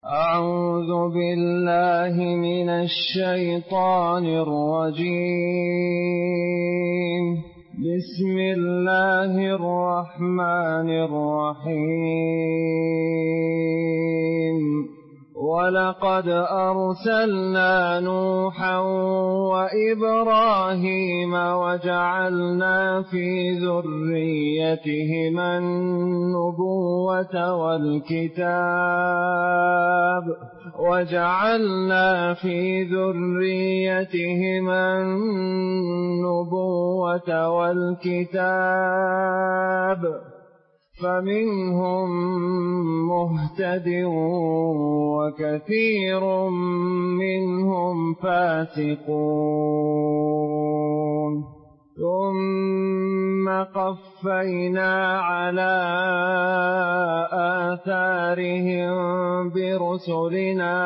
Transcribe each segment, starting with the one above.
أعوذ بالله من الشيطان الرجيم. بسم الله الرحمن الرحيم. ولقد أرسلنا نوحا وإبراهيم وجعلنا في ذريتهما النبوة والكتاب فمنهم مهتد وكثير منهم فاسقون. ثم قفينا على آثارهم برسلنا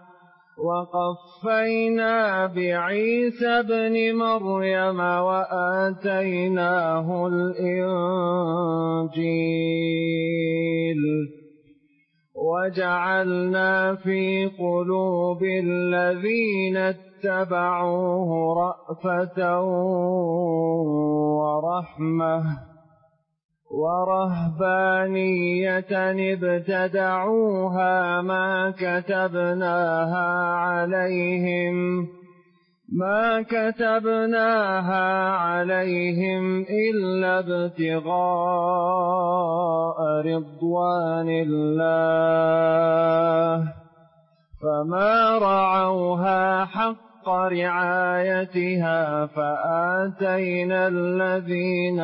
وقفينا بعيسى ابن مريم وآتيناه الإنجيل وجعلنا في قلوب الذين اتبعوه رأفة ورحمة ورهبانية ابتدعوها ما كتبناها عليهم إلا ابتغاء رضوان الله فما رعوها حق رعايتها فآتينا الذين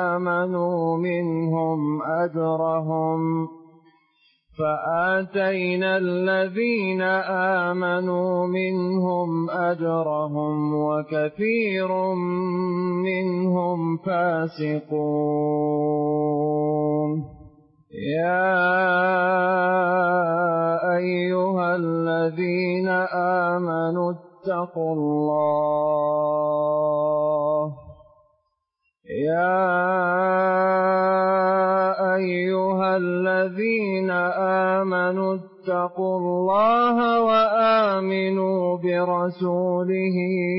آمنوا منهم أجرهم وكثير منهم فاسقون. يا أيها الذين آمنوا اتقوا الله وآمنوا برسوله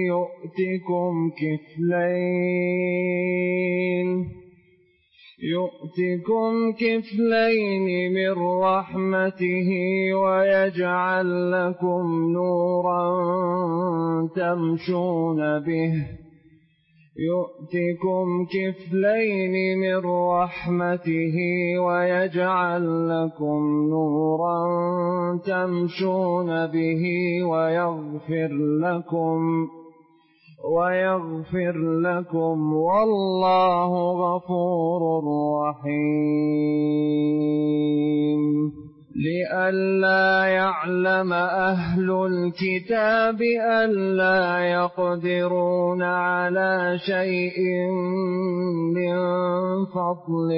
يؤتكم كفلين من رحمته ويجعل لكم نورا تمشون به ويغفر لكم والله غفور رحيم. لئلا يعلم أهل الكتاب ألا يقدرون على شيء من فضل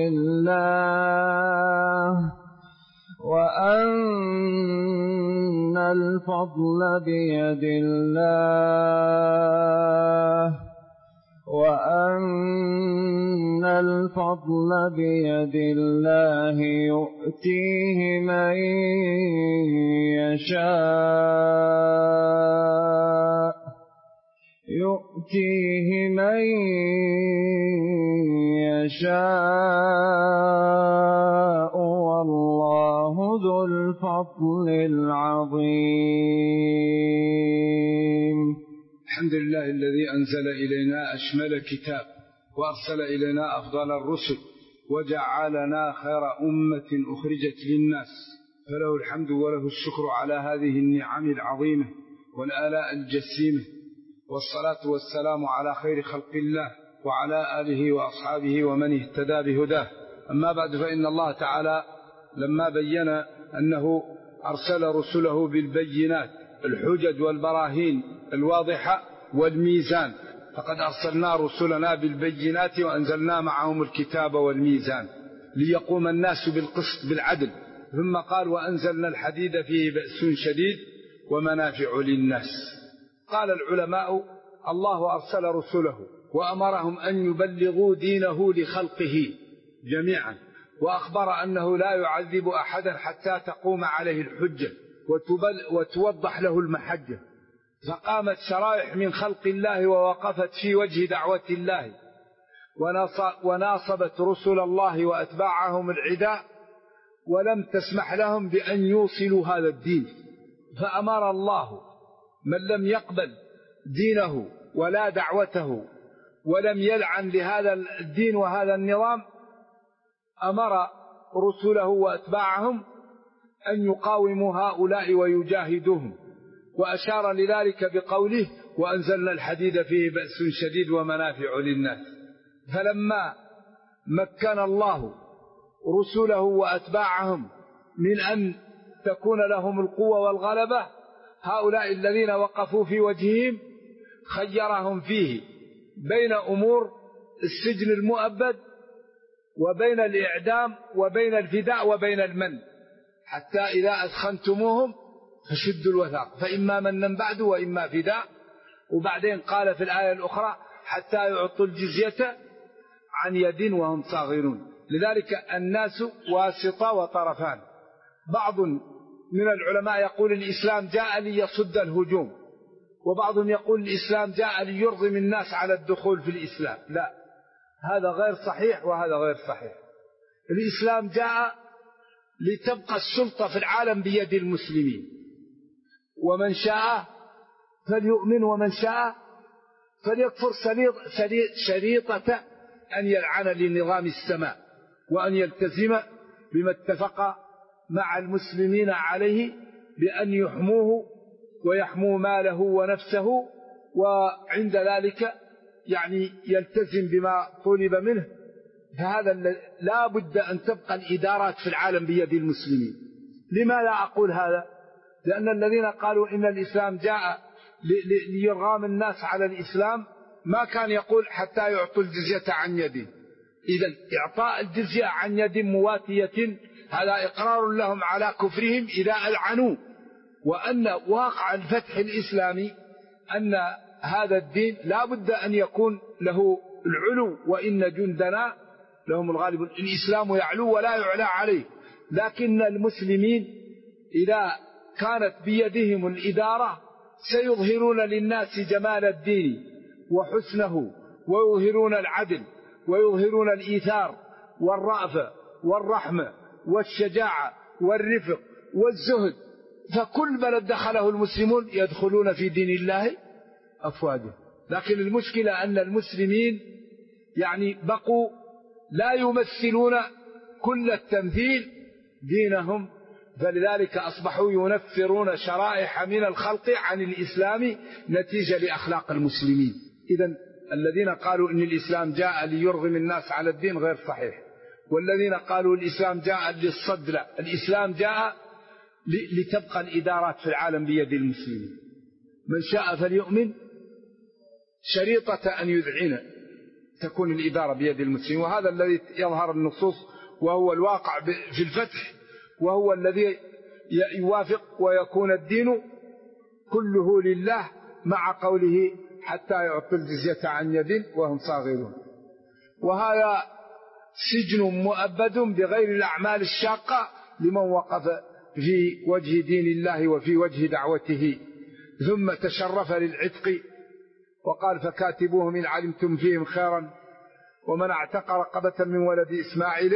الله وأن الفضل بيد الله يؤتيه من يشاء والله ذو الفضل العظيم. الحمد لله الذي أنزل إلينا أشمل كتاب وأرسل إلينا أفضل الرسل وجعلنا خير أمة أخرجت للناس، فله الحمد وله الشكر على هذه النعم العظيمة والآلاء الجسيمة، والصلاة والسلام على خير خلق الله وعلى آله وأصحابه ومن اهتدى بهداه. أما بعد، فإن الله تعالى لما بين أنه أرسل رسله بالبينات الحجج والبراهين الواضحة والميزان، فقد أرسلنا رسلنا بالبينات وأنزلنا معهم الكتاب والميزان ليقوم الناس بالقسط بالعدل. ثم قال وأنزلنا الحديد فيه بأس شديد ومنافع للناس. قال العلماء الله أرسل رسله وأمرهم أن يبلغوا دينه لخلقه جميعا، وأخبر أنه لا يعذب أحدا حتى تقوم عليه الحجة، وتوضح له المحجة. فقامت شرائح من خلق الله ووقفت في وجه دعوة الله وناصبت رسل الله وأتباعهم العداء، ولم تسمح لهم بأن يوصلوا هذا الدين. فأمر الله من لم يقبل دينه ولا دعوته ولم يلعن لهذا الدين وهذا النظام، أمر رسله وأتباعهم أن يقاوموا هؤلاء ويجاهدوهم، وأشار لذلك بقوله: وأنزلنا الحديد فيه بأس شديد ومنافع للناس. فلما مكن الله رسله وأتباعهم من أن تكون لهم القوة والغلبة، هؤلاء الذين وقفوا في وجههم خيرهم فيه بين أمور السجن المؤبد وبين الإعدام وبين الفداء وبين المن، حتى إذا أثخنتموهم فشدوا الوثاق فإما منا بعد وإما فداء. وبعدين قال في الآية الأخرى: حتى يعطوا الجزية عن يد وهم صاغرون. لذلك الناس واسطة وطرفان. بعض من العلماء يقول الإسلام جاء ليصد الهجوم، وبعضهم يقول الإسلام جاء ليرغم الناس على الدخول في الإسلام. لا، هذا غير صحيح وهذا غير صحيح. الإسلام جاء لتبقى السلطة في العالم بيد المسلمين، ومن شاء فليؤمن ومن شاء فليكفر. شريطة أن يلعن لنظام السماء وأن يلتزم بما اتفق مع المسلمين عليه بأن يحموه ويحموا ماله ونفسه، وعند ذلك يعني يلتزم بما طلب منه. فهذا لا بد أن تبقى الإدارات في العالم بيد المسلمين. لما لا أقول هذا؟ لأن الذين قالوا إن الإسلام جاء ليرغم الناس على الإسلام ما كان يقول حتى يعطوا الجزية عن يد. إذن إعطاء الجزية عن يد مواتية هذا إقرار لهم على كفرهم إذا ألعنوا، وأن واقع الفتح الإسلامي أن هذا الدين لا بد أن يكون له العلو، وإن جندنا لهم الغالبون. الإسلام يعلو ولا يعلى عليه، لكن المسلمين إذا كانت بيدهم الإدارة سيظهرون للناس جمال الدين وحسنه، ويظهرون العدل ويظهرون الإيثار والرأفة والرحمة والشجاعة والرفق والزهد. فكل بلد دخله المسلمون يدخلون في دين الله أفواجا. لكن المشكلة أن المسلمين يعني بقوا لا يمثلون كل التمثيل دينهم، فلذلك أصبحوا ينفرون شرائح من الخلق عن الإسلام نتيجة لأخلاق المسلمين. إذن الذين قالوا إن الإسلام جاء ليرغم الناس على الدين غير صحيح، والذين قالوا الإسلام جاء للصد، لا، الإسلام جاء لتبقى الإدارات في العالم بيد المسلمين. من شاء فليؤمن، شريطة أن يذعن تكون الإدارة بيد المسلمين. وهذا الذي يظهر النصوص، وهو الواقع في الفتح، وهو الذي يوافق ويكون الدين كله لله، مع قوله حتى يعطوا الجزية عن يد وهم صاغرون. وهذا سجن مؤبد بغير الأعمال الشاقة لمن وقف في وجه دين الله وفي وجه دعوته. ثم تشرف للعتق وقال: فكاتبوهم إن علمتم فيهم خيرا. ومن اعتق رقبة من ولد إسماعيل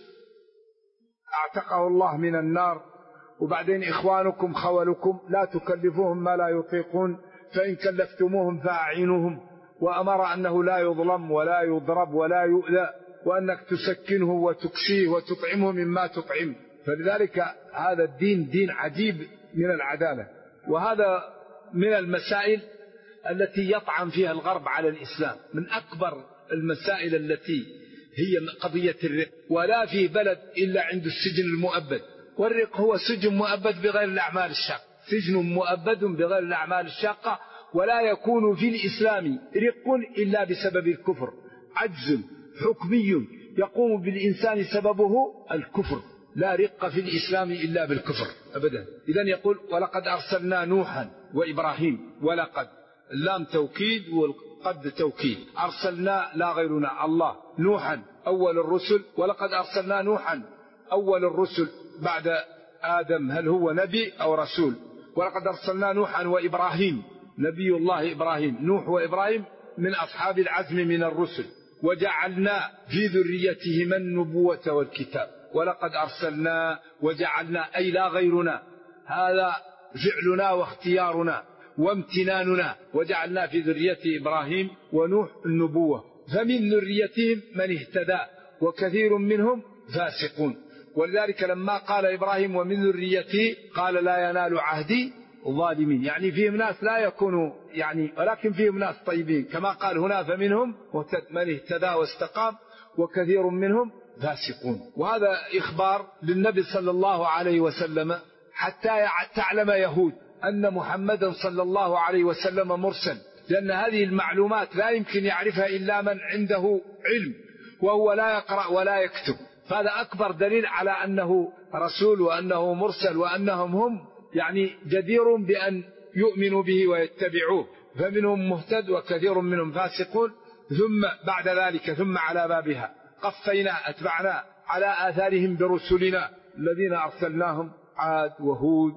اعتقه الله من النار. وبعدين: إخوانكم خولكم لا تكلفوهم ما لا يطيقون، فإن كلفتموهم فأعينوهم. وأمر أنه لا يظلم ولا يضرب ولا يؤذى، وأنك تسكنه وتكسيه وتطعمه مما تطعم. فلذلك هذا الدين دين عجيب من العدالة. وهذا من المسائل التي يطعن فيها الغرب على الإسلام، من أكبر المسائل التي هي قضية الرق. ولا في بلد إلا عند السجن المؤبد، والرق هو سجن مؤبد بغير الأعمال الشاقة، سجن مؤبد بغير الأعمال الشاقة. ولا يكون في الإسلام رق إلا بسبب الكفر، عجز حكمي يقوم بالإنسان سببه الكفر. لا رق في الإسلام إلا بالكفر أبدا. إذن يقول: ولقد أرسلنا نوحا وإبراهيم. ولقد اللام توكيد والقد توكيد. أرسلنا لا غيرنا الله، نوحا أول الرسل، ولقد أرسلنا نوحا أول الرسل بعد آدم هل هو نبي أو رسول. ولقد أرسلنا نوحا وإبراهيم، نبي الله إبراهيم، نوح وإبراهيم من أصحاب العزم من الرسل، وجعلنا في ذريتهما النبوة والكتاب. ولقد أرسلنا وجعلنا أي لا غيرنا، هذا فعلنا واختيارنا وامتناننا. وجعلنا في ذرية إبراهيم ونوح النبوة، فمن ذريتهم من اهتدى وكثير منهم فاسقون. ولذلك لما قال إبراهيم ومن ذريتي قال لا ينال عهدي الظالمين، يعني فيهم ناس لا يكونوا ولكن فيهم ناس طيبين، كما قال هنا فمنهم من اهتدى واستقام وكثير منهم فاسقون. وهذا إخبار للنبي صلى الله عليه وسلم حتى تعلم يهود أن محمدا صلى الله عليه وسلم مرسل، لأن هذه المعلومات لا يمكن يعرفها إلا من عنده علم وهو لا يقرأ ولا يكتب. فهذا أكبر دليل على أنه رسول وأنه مرسل وأنهم هم جدير بأن يؤمنوا به ويتبعوه. فمنهم مهتد وكثير منهم فاسقون. ثم بعد ذلك ثم على بابها قفينا أتبعنا على آثارهم برسلنا الذين أرسلناهم عاد وهود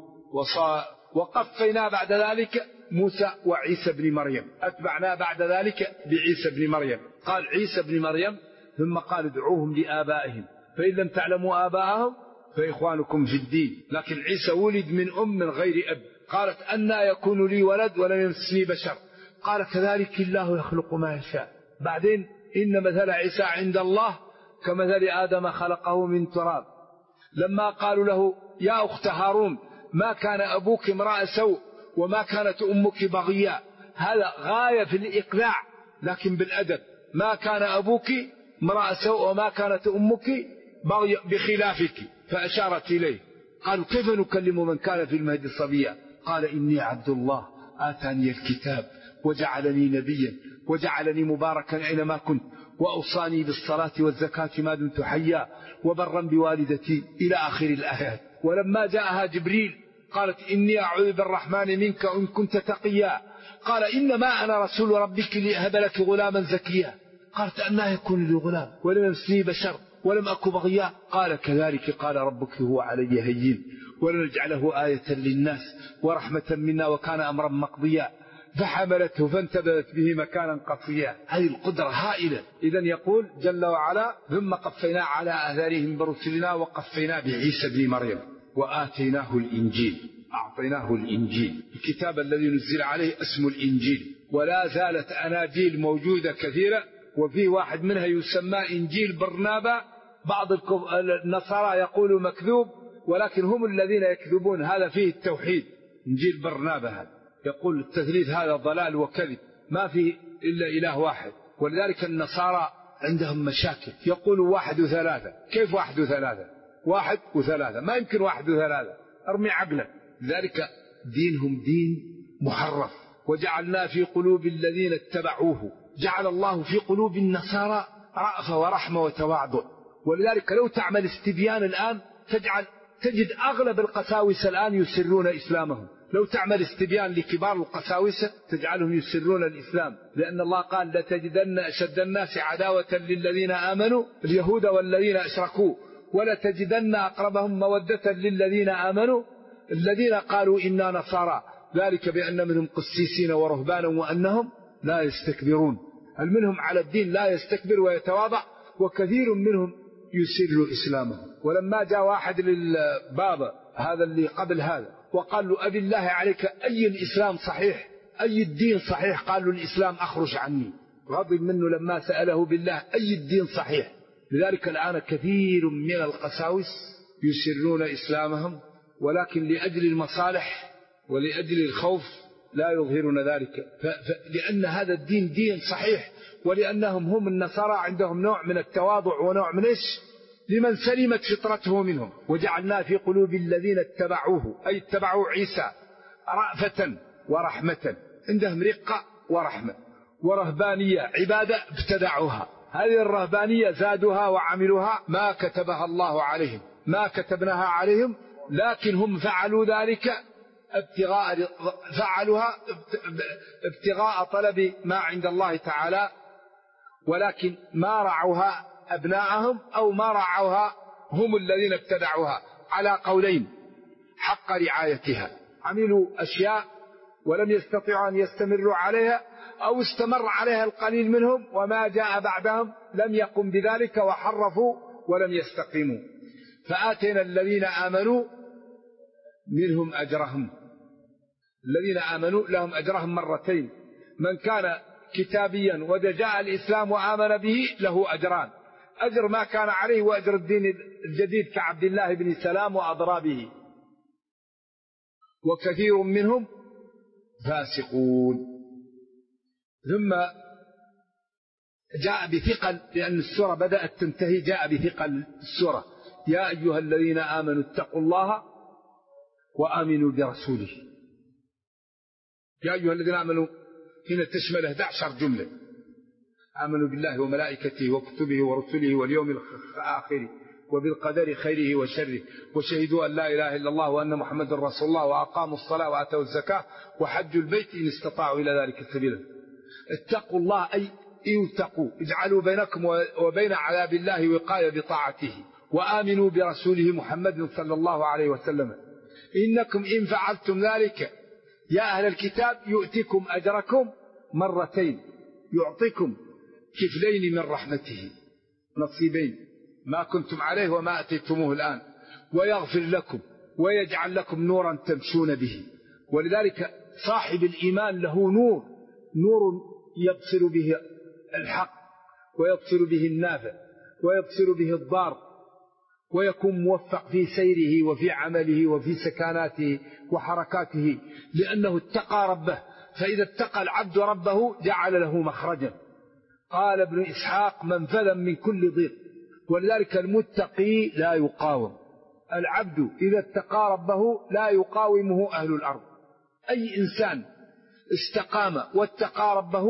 وقفينا بعد ذلك موسى وعيسى بن مريم، أتبعنا بعد ذلك بعيسى بن مريم. قال عيسى بن مريم ثم قال ادعوهم لآبائهم فإن لم تعلموا آباءهم فإخوانكم في الدين. لكن عيسى ولد من أم من غير أب. قالت أنى يكون لي ولد ولم يمسني بشر، قال كذلك الله يخلق ما يشاء. بعدين إن مثل عيسى عند الله كمثل آدم خلقه من تراب. لما قالوا له يا أخت هارون ما كان أبوك امرأ سوء وما كانت أمك بغيا، هذا غاية في الإقناع لكن بالأدب. ما كان أبوك امرأ سوء وما كانت أمك بغيا بخلافك، فأشارت إليه. قالوا كيف نكلم من كان في المهد صبيا؟ قال إني عبد الله آتاني الكتاب وجعلني نبيا وجعلني مباركا أينما كنت وأوصاني بالصلاة والزكاة ما دمت حيا وبرا بوالدتي إلى آخر الآيات. ولما جاءها جبريل قالت إني أعوذ بالرحمن منك إن كنت تقيا. قال إنما أنا رسول ربك لأهب لك غلاما زكيا. قالت أنى يكون لي غلام ولم يمسني بشر ولم أك بغيا. قال كذلك قال ربك هو علي هين ولنجعله آية للناس ورحمة منا وكان أمرا مقضيا. فحملته فانتبذت به مكانا قصيا. هذه القدرة هائلة. إذن يقول جل وعلا ثم قفينا على آثارهم برسلنا وقفينا بعيسى بن مريم وآتيناه الإنجيل. أعطيناه الإنجيل الكتاب الذي نزل عليه اسم الإنجيل. ولا زالت أناجيل موجودة كثيرة، وفي واحد منها يسمى إنجيل برنابا. بعض النصارى يقولوا مكذوب، ولكن هم الذين يكذبون. هذا فيه التوحيد. إنجيل برنابا هذا يقول التثليث هذا ضلال وكذب، ما فيه إلا إله واحد. ولذلك النصارى عندهم مشاكل، يقولوا 1 و3. كيف 1 و3؟ 1 و3 ما يمكن 1 و3، ارمي عقلك. لذلك دينهم دين محرف. وجعلنا في قلوب الذين اتبعوه، جعل الله في قلوب النصارى رأفة ورحمة وتواضع. ولذلك لو تعمل استبيان الآن تجد أغلب القساوسة الآن يسرون إسلامهم. لو تعمل استبيان لكبار القساوسة تجعلهم يسرون الإسلام، لأن الله قال لتجدن أشد الناس عداوة للذين آمنوا اليهود والذين أشركوا ولتجدن أقربهم مودة للذين آمنوا الذين قالوا إنا نصارى ذلك بأن منهم قسيسين ورهبانا وأنهم لا يستكبرون. هل منهم على الدين لا يستكبر ويتواضع، وكثير منهم يسر إسلامه. ولما جاء واحد للبابا هذا اللي قبل هذا وقال له أبي الله عليك أي الإسلام صحيح، أي الدين صحيح؟ قال له الإسلام أخرج عني. غضب منه لما سأله بالله أي الدين صحيح. لذلك الآن كثير من القساوس يسرون إسلامهم، ولكن لأجل المصالح ولأجل الخوف لا يظهرون ذلك. لأن هذا الدين دين صحيح، ولأنهم هم النصارى عندهم نوع من التواضع ونوع من لمن سلمت فطرته منهم. وجعلنا في قلوب الذين اتبعوه أي اتبعوا عيسى رأفة ورحمة، عندهم رقة ورحمة. ورهبانية عبادة ابتدعوها، هذه الرهبانية زادوها وعملوها ما كتبها الله عليهم، ما كتبناها عليهم، لكن هم فعلوا ذلك فعلوها ابتغاء طلب ما عند الله تعالى، ولكن ما رعوها أبناءهم أو ما رعوها هم الذين ابتدعوها على قولين. حق رعايتها، عملوا أشياء ولم يستطيعوا أن يستمروا عليها، أو استمر عليها القليل منهم وما جاء بعدهم لم يقم بذلك وحرفوا ولم يستقيموا. فآتينا الذين آمنوا منهم أجرهم، الذين آمنوا لهم أجرهم مرتين، من كان كتابيا وجاء الإسلام وآمن به له أجران، أجر ما كان عليه وأجر الدين الجديد كعبد الله بن سلام وأضرابه، وكثير منهم فاسقون. ثم جاء بثقل، لأن السورة بدأت تنتهي، جاء بثقل السورة: يا أيها الذين آمنوا اتقوا الله وآمنوا برسوله. يا أيها الذين آمنوا هنا تشمل 11 جملة: آمنوا بالله وملائكته وكتبه ورسله واليوم الآخر وبالقدر خيره وشره، وشهدوا أن لا إله إلا الله وأن محمد رسول الله، وأقاموا الصلاة وآتوا الزكاة وحجوا البيت إن استطاعوا إلى ذلك سبيلا. اتقوا الله أي اتقوا، اجعلوا بينكم وبين عذاب الله وقاية بطاعته، وآمنوا برسوله محمد صلى الله عليه وسلم. إنكم إن فعلتم ذلك يا أهل الكتاب يؤتكم أجركم مرتين، يعطيكم كفلين من رحمته، نصيبين ما كنتم عليه وما أتيتموه الآن، ويغفر لكم ويجعل لكم نورا تمشون به. ولذلك صاحب الإيمان له نور يبصر به الحق ويبصر به النافع ويبصر به الضار، ويكون موفق في سيره وفي عمله وفي سكناته وحركاته، لأنه اتقى ربه. فإذا اتقى العبد ربه جعل له مخرجا. قال ابن إسحاق: منفذا من كل ضيق. ولذلك المتقي لا يقاوم، العبد إذا اتقى ربه لا يقاومه أهل الأرض. أي إنسان استقام واتقى ربه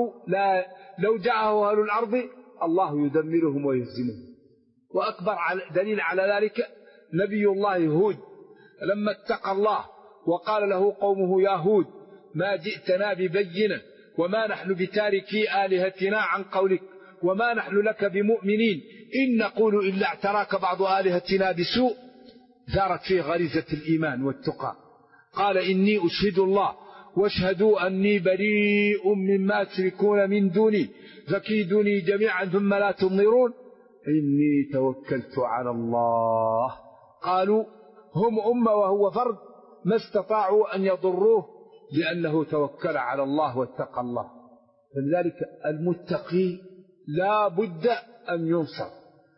لو جاءه أهل الأرض الله يدمرهم ويهزمهم. وأكبر دليل على ذلك نبي الله هود لما اتقى الله وقال له قومه: يا هود ما جئتنا ببينة وما نحن بتاركي آلهتنا عن قولك وما نحن لك بمؤمنين إن نقول إلا اعتراك بعض آلهتنا بسوء. ثارت فيه غريزة الإيمان والتقى. قال: إني أشهد الله واشهدوا أني بريء مما تشركون من دوني فكيدوني جميعا ثم لا تنظرون إني توكلت على الله. قالوا هم أمة وهو فرد ما استطاعوا أن يضروه لأنه توكل على الله واتقى الله. فلذلك المتقي لا بد أن ينصر،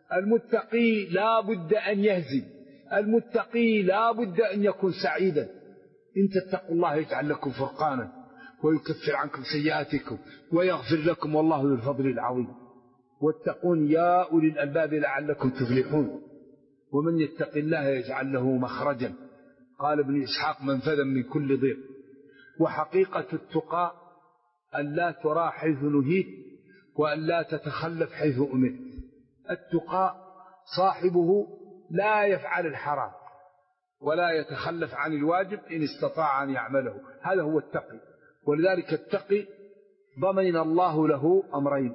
المتقي لا بد أن يهزم، المتقي لا بد أن يكون سعيدا. إن تتقوا الله يجعل لكم فرقانا ويكفر عنكم سيئاتكم ويغفر لكم والله ذو الفضل العظيم. واتقون يا أولي الألباب لعلكم تفلحون. ومن يتق الله يجعل له مخرجا. قال ابن إسحاق: منفذا من كل ضيق. وحقيقة التقى أن لا ترى حيث نهيت وأن لا تتخلف حيث أمرت. التقى صاحبه لا يفعل الحرام ولا يتخلف عن الواجب إن استطاع أن يعمله، هذا هو التقي. ولذلك التقي ضمن الله له أمرين،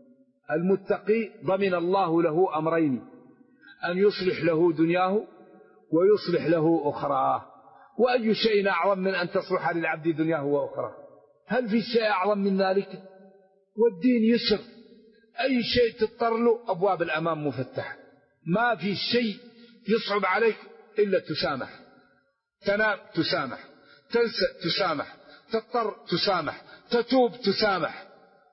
المتقي ضمن الله له أمرين: أن يصلح له دنياه ويصلح له أخراه. وأي شيء أعظم من أن تصلح للعبد دنياه وأخراه؟ هل في شيء أعظم من ذلك؟ والدين يسر، أي شيء تضطر له أبواب الأمام مفتحة، ما في شيء يصعب عليك إلا تسامح. تنام تسامح، تنسى تسامح، تضطر تسامح، تتوب تسامح.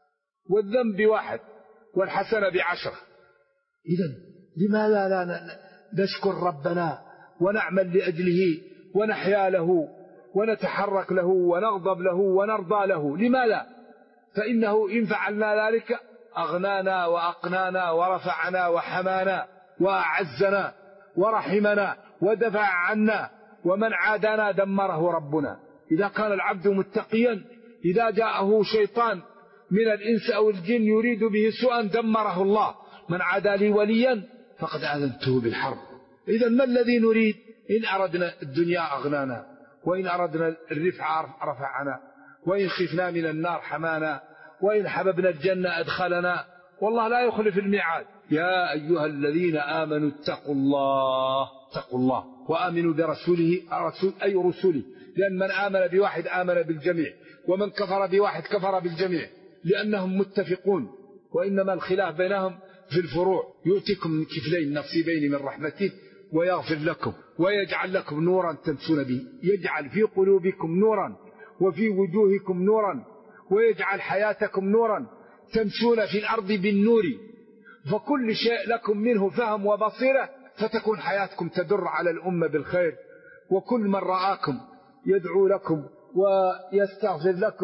والذنب واحد والحسنة ب10. إذن لماذا لا نشكر ربنا ونعمل لأجله ونحيا له ونتحرك له ونغضب له ونرضى له؟ لماذا؟ فإنه إن فعلنا ذلك أغنانا وأقنانا ورفعنا وحمانا وأعزنا ورحمنا ودفع عنا، ومن عادانا دمره ربنا. إذا كان العبد متقيا إذا جاءه شيطان من الإنس أو الجن يريد به سوءا دمره الله. من عادى لي وليا فقد آذنته بالحرب. إذا ما الذي نريد؟ إن أردنا الدنيا أغنانا، وإن أردنا الرفع رفعنا، وإن خفنا من النار حمانا، وإن حببنا الجنة أدخلنا، والله لا يخلف الميعاد. يا أيها الذين آمنوا اتقوا الله اتقوا الله وآمنوا برسوله، الرسول أي رسله، لأن من آمن بواحد آمن بالجميع، ومن كفر بواحد كفر بالجميع، لأنهم متفقون، وإنما الخلاف بينهم في الفروع. يؤتيكم من كفلين نصيبين من رحمته ويغفر لكم ويجعل لكم نورا تمشون به، يجعل في قلوبكم نورا وفي وجوهكم نورا ويجعل حياتكم نورا تمشون في الأرض بالنور، فكل شيء لكم منه فهم وبصيرة، فتكون حياتكم تدر على الأمة بالخير، وكل من رآكم يدعو لكم ويستغفر لكم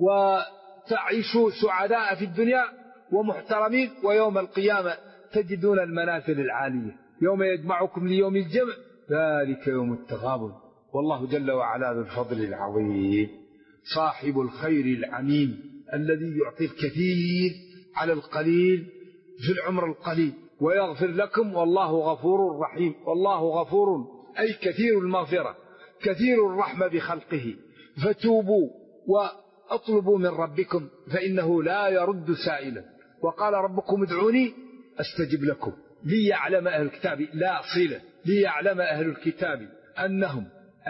وتعيشوا سعداء في الدنيا ومحترمين، ويوم القيامة تجدون المنازل العالية. يوم يجمعكم ليوم الجمع ذلك يوم التغابن، والله جل وعلا ذو الفضل العظيم، صاحب الخير العميم الذي يعطي الكثير على القليل في العمر القليل، ويغفر لكم والله غفور رحيم. والله غفور أي كثير المغفرة كثير الرحمة بخلقه، فتوبوا وأطلبوا من ربكم فإنه لا يرد سائلا. وقال ربكم ادعوني أستجب لكم. ليعلم أهل الكتاب لا صلة، ليعلم أهل الكتاب أنهم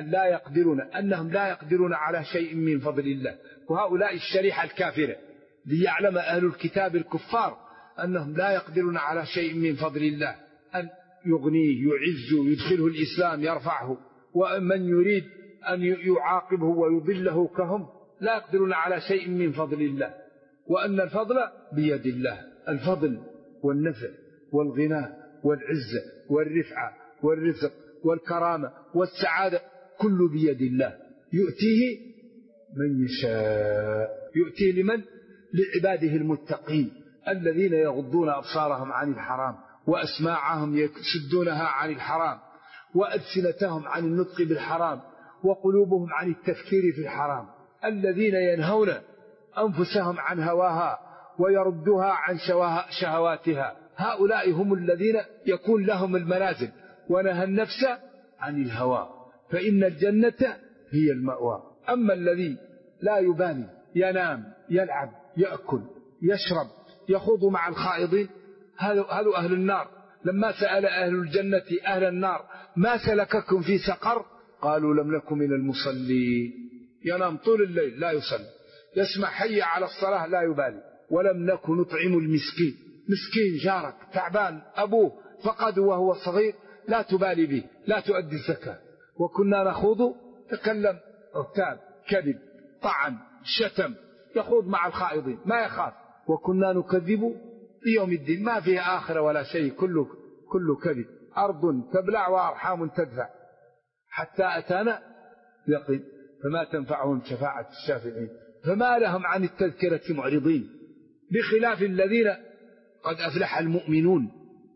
لا يقدرون على شيء من فضل الله، وهؤلاء الشريحة الكافرة. ليعلم أهل الكتاب الكفار أنهم لا يقدرون على شيء من فضل الله، أن يغنيه يعزه يدخله الإسلام يرفعه، ومن يريد أن يعاقبه ويضله كهم لا يقدرون على شيء من فضل الله، وأن الفضل بيد الله. الفضل والنفع والغنى والعزة والرفعة والرزق والكرامة والسعادة كل بيد الله، يؤتيه من يشاء. يؤتيه لمن؟ لعباده المتقين الذين يغضون أبصارهم عن الحرام وأسماعهم يسدونها عن الحرام وألسنتهم عن النطق بالحرام وقلوبهم عن التفكير في الحرام، الذين ينهون أنفسهم عن هواها ويردوها عن شهواتها. هؤلاء هم الذين يكون لهم المنازل. ونهى النفس عن الهوى فإن الجنة هي المأوى. أما الذي لا يبالي ينام يلعب يأكل يشرب يخوض مع الخائضين، هذا أهل النار. لما سأل أهل الجنة أهل النار ما سلككم في سقر قالوا لم نكن من المصلين. ينام طول الليل لا يصلي، يسمع حي على الصلاة لا يبالي. ولم نكن نطعم المسكين، مسكين جارك تعبان أبوه فقد وهو صغير لا تبالي به، لا تؤدي الزكاة. وكنا نخوض، تكلم ارتاب كذب طعن شتم، يخوض مع الخائضين ما يخاف. وكنا نكذب بيوم الدين، ما فيه آخرة ولا شيء، كله كذب. أرض تبلع وأرحام تدفع حتى أتانا يقين، فما تنفعهم شفاعة الشافعين. فما لهم عن التذكرة معرضين، بخلاف الذين قد أفلح المؤمنون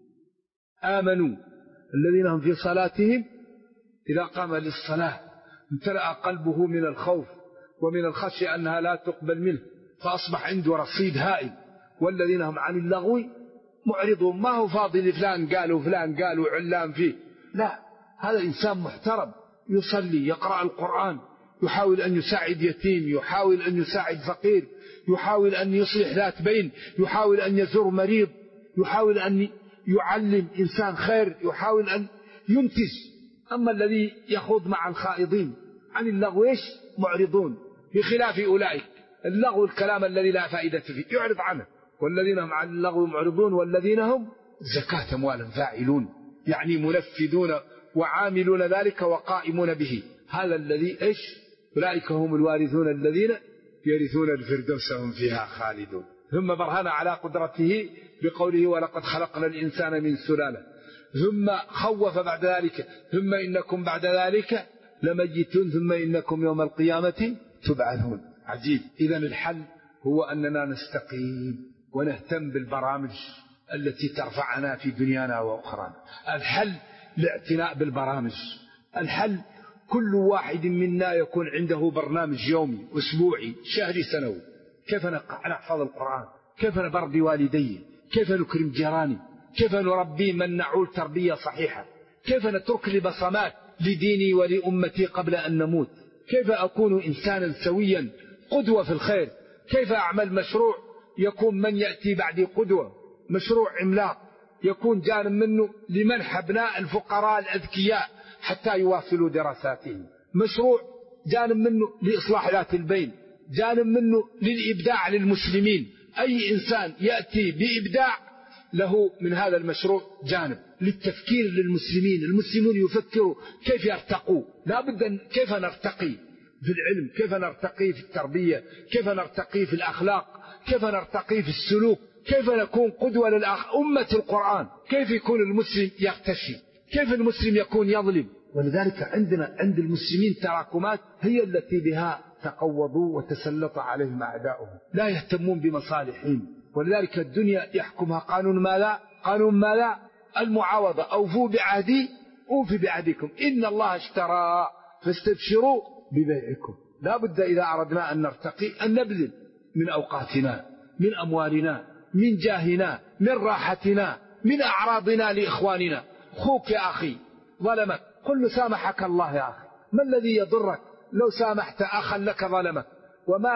آمنوا الذين هم في صلاتهم إذا قام للصلاة امتلأ قلبه من الخوف ومن الخشية أنها لا تقبل منه فأصبح عنده رصيد هائل. والذين هم عن اللغو معرضون، ما هو فاضل فلان قالوا فلان قالوا علام فيه، لا، هذا إنسان محترم يصلي يقرأ القرآن، يحاول أن يساعد يتيم، يحاول أن يساعد فقير، يحاول أن يصلح ذات بين، يحاول أن يزور مريض، يحاول أن يعلم إنسان خير، يحاول أن ينتج. أما الذي يخوض مع الخائضين عن اللغو معرضون، بخلاف أولئك اللغو الكلام الذي لا فائدة فيه يعرض عنه. والذين هم عن اللغو معرضون والذين هم زكاة أموالهم فاعلون، يعني منفذون وعاملون ذلك وقائمون به. هذا الذي أولئك هم الوارثون الذين يرثون الفردوس هم فيها خالدون. ثم برهن على قدرته بقوله ولقد خلقنا الإنسان من سلالة، ثم خوف بعد ذلك ثم إنكم بعد ذلك لميتون ثم إنكم يوم القيامة تبعثون. عجيب. إذن الحل هو أننا نستقيم ونهتم بالبرامج التي ترفعنا في دنيانا وأخرانا. الحل الاعتناء بالبرامج. الحل كل واحد منا يكون عنده برنامج يومي أسبوعي شهري سنوي، كيف نحفظ القرآن، كيف نبر بوالدي، كيف نكرم جيراني، كيف نربي من نعول تربية صحيحة، كيف نترك لبصمات لديني ولأمتي قبل أن نموت، كيف أكون إنسانا سويا قدوة في الخير، كيف أعمل مشروع يكون من يأتي بعدي قدوة، مشروع عملاق يكون جانب منه لمنح أبناء الفقراء الأذكياء حتى يواصلوا دراساتهم، مشروع جانب منه لإصلاح ذات البين، جانب منه للإبداع للمسلمين. أي إنسان يأتي بإبداع له من هذا المشروع جانب للتفكير للمسلمين. المسلمون يفكروا كيف يرتقوا، لا بد كيف نرتقي في العلم، كيف نرتقي في التربية، كيف نرتقي في الأخلاق، كيف نرتقي في السلوك، كيف نكون قدوة أمة القرآن، كيف يكون المسلم يغتشي، كيف المسلم يكون يظلم. ولذلك عند المسلمين تراكمات هي التي بها تقوضوا وتسلط عليهم أعداؤهم، لا يهتمون بمصالحهم. ولذلك الدنيا يحكمها قانون ما لا المعاوضة، أوفوا بعهدي أوفي بعهدكم إن الله اشترى فاستبشروا ببيعكم. لا بد إذا أردنا أن نرتقي أن نبذل من أوقاتنا، من أموالنا، من جاهنا، من راحتنا، من أعراضنا لإخواننا. أخوك يا أخي ظلمك، قل له سامحك الله يا أخي، ما الذي يضرك لو سامحت أخا لك ظلمك؟ وما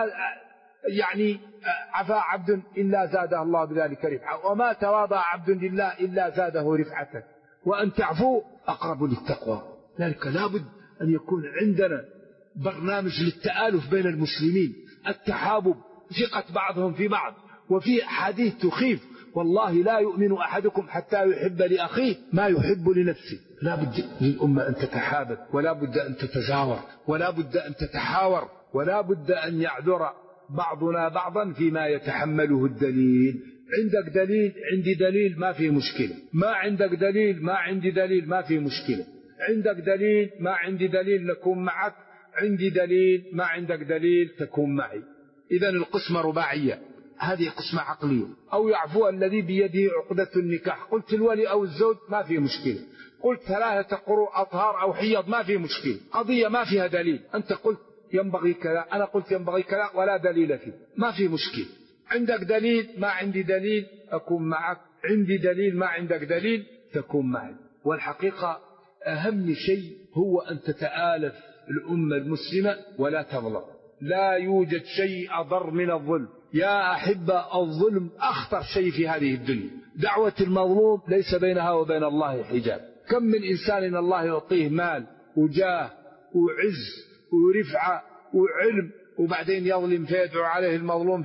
عفا عبد إلا زاده الله بذلك رفعة، وما تواضع عبد لله إلا زاده رفعة، وأن تعفو أقرب للتقوى. ذلك لابد أن يكون عندنا برنامج للتآلف بين المسلمين، التحابب، ثقة بعضهم في بعض. وفي حديث تخيف: والله لا يؤمن أحدكم حتى يحب لأخيه ما يحب لنفسه. لا بد للأمة أن تتحابب، ولا بد أن تتزاور، ولا بد أن تتحاور، ولا بد أن يعذر بعضنا بعضا فيما يتحمله الدليل. عندك دليل عندي دليل ما في مشكلة، ما عندك دليل ما عندي دليل ما في مشكلة، عندك دليل ما عندي دليل نكون معك، عندي دليل ما عندك دليل تكون معي. إذن القسمة رباعية، هذه قسمة عقلية. أو يعفو الذي بيده عقدة النكاح، قلت الولي أو الزوج ما في مشكلة، قلت 3 قروء أطهار أو حيض ما في مشكلة، قضية ما فيها دليل، أنت قلت ينبغي كذا، أنا قلت ينبغي كذا ولا دليل فيه، ما في مشكلة. عندك دليل ما عندي دليل أكون معك، عندي دليل ما عندك دليل تكون معي. والحقيقة أهم شيء هو أن تتآلف الأمة المسلمة ولا تظلم. لا يوجد شيء أضر من الظلم يا أحبة، الظلم أخطر شيء في هذه الدنيا. دعوة المظلوم ليس بينها وبين الله حجاب. كم من إنسان الله يعطيه مال وجاه وعز ورفعة وعلم، وبعدين يظلم فيدعو عليه المظلوم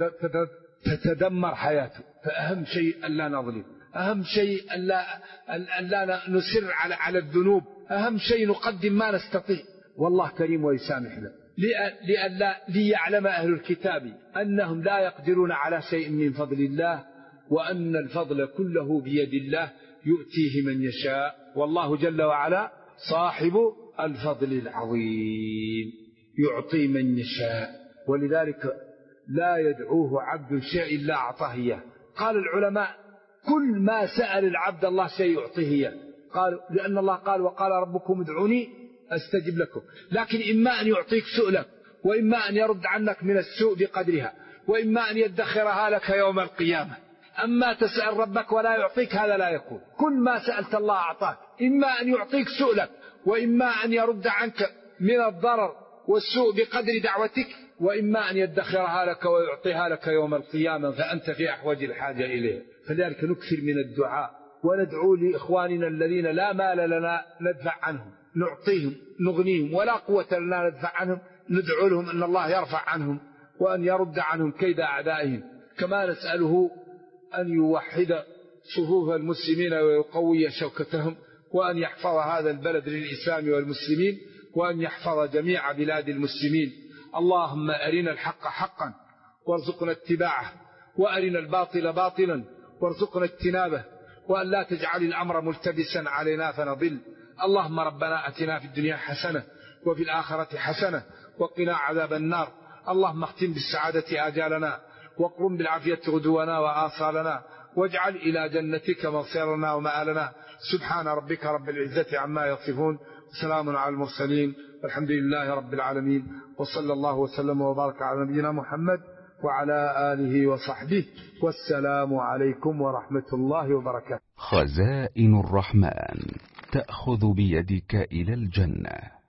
فتتدمر حياته. فأهم شيء ألا نظلم، أهم شيء ألا نسر على الذنوب، أهم شيء نقدم ما نستطيع، والله كريم ويسامحنا. ليعلم أهل الكتاب أنهم لا يقدرون على شيء من فضل الله، وأن الفضل كله بيد الله يؤتيه من يشاء، والله جل وعلا صاحب الفضل العظيم يعطي من يشاء. ولذلك لا يدعوه عبد شيء إلا أعطاه إياه. قال العلماء: كل ما سأل العبد الله شيء يعطيه إياه، قال لأن الله قال: وقال ربكم ادعوني أستجب لكم. لكن إما أن يعطيك سؤلك، وإما أن يرد عنك من السوء بقدرها، وإما أن يدخرها لك يوم القيامة. أما تسأل ربك ولا يعطيك، هذا لا يكون. كل ما سألت الله أعطاك، إما أن يعطيك سؤلك، وإما أن يرد عنك من الضرر والسوء بقدر دعوتك، وإما أن يدخرها لك ويعطيها لك يوم القيامة، فأنت في أحوج الحاجة إليه. فلذلك نكثر من الدعاء، وندعو لإخواننا الذين لا مال لنا ندفع عنهم، نعطيهم نغنيهم، ولا قوة لنا ندفع عنهم، ندعو لهم أن الله يرفع عنهم وأن يرد عنهم كيد أعدائهم. كما نسأله أن يوحد صفوف المسلمين ويقوي شوكتهم، وأن يحفظ هذا البلد للإسلام والمسلمين، وأن يحفظ جميع بلاد المسلمين. اللهم أرنا الحق حقا وارزقنا اتباعه، وأرنا الباطل باطلا وارزقنا اجتنابه، وأن لا تجعل الأمر ملتبسا علينا فنضل. اللهم ربنا أتنا في الدنيا حسنة وفي الآخرة حسنة وقنا عذاب النار. اللهم اختم بالسعادة آجالنا، واقرم بالعافية غدونا وآصالنا، واجعل إلى جنتك مصيرنا ومآلنا. سبحان ربك رب العزة عما يصفون، وسلام على المرسلين، والحمد لله رب العالمين، وصلى الله وسلم وبارك على نبينا محمد وعلى آله وصحبه، والسلام عليكم ورحمة الله وبركاته. خزائن الرحمن تأخذ بيدك إلى الجنة.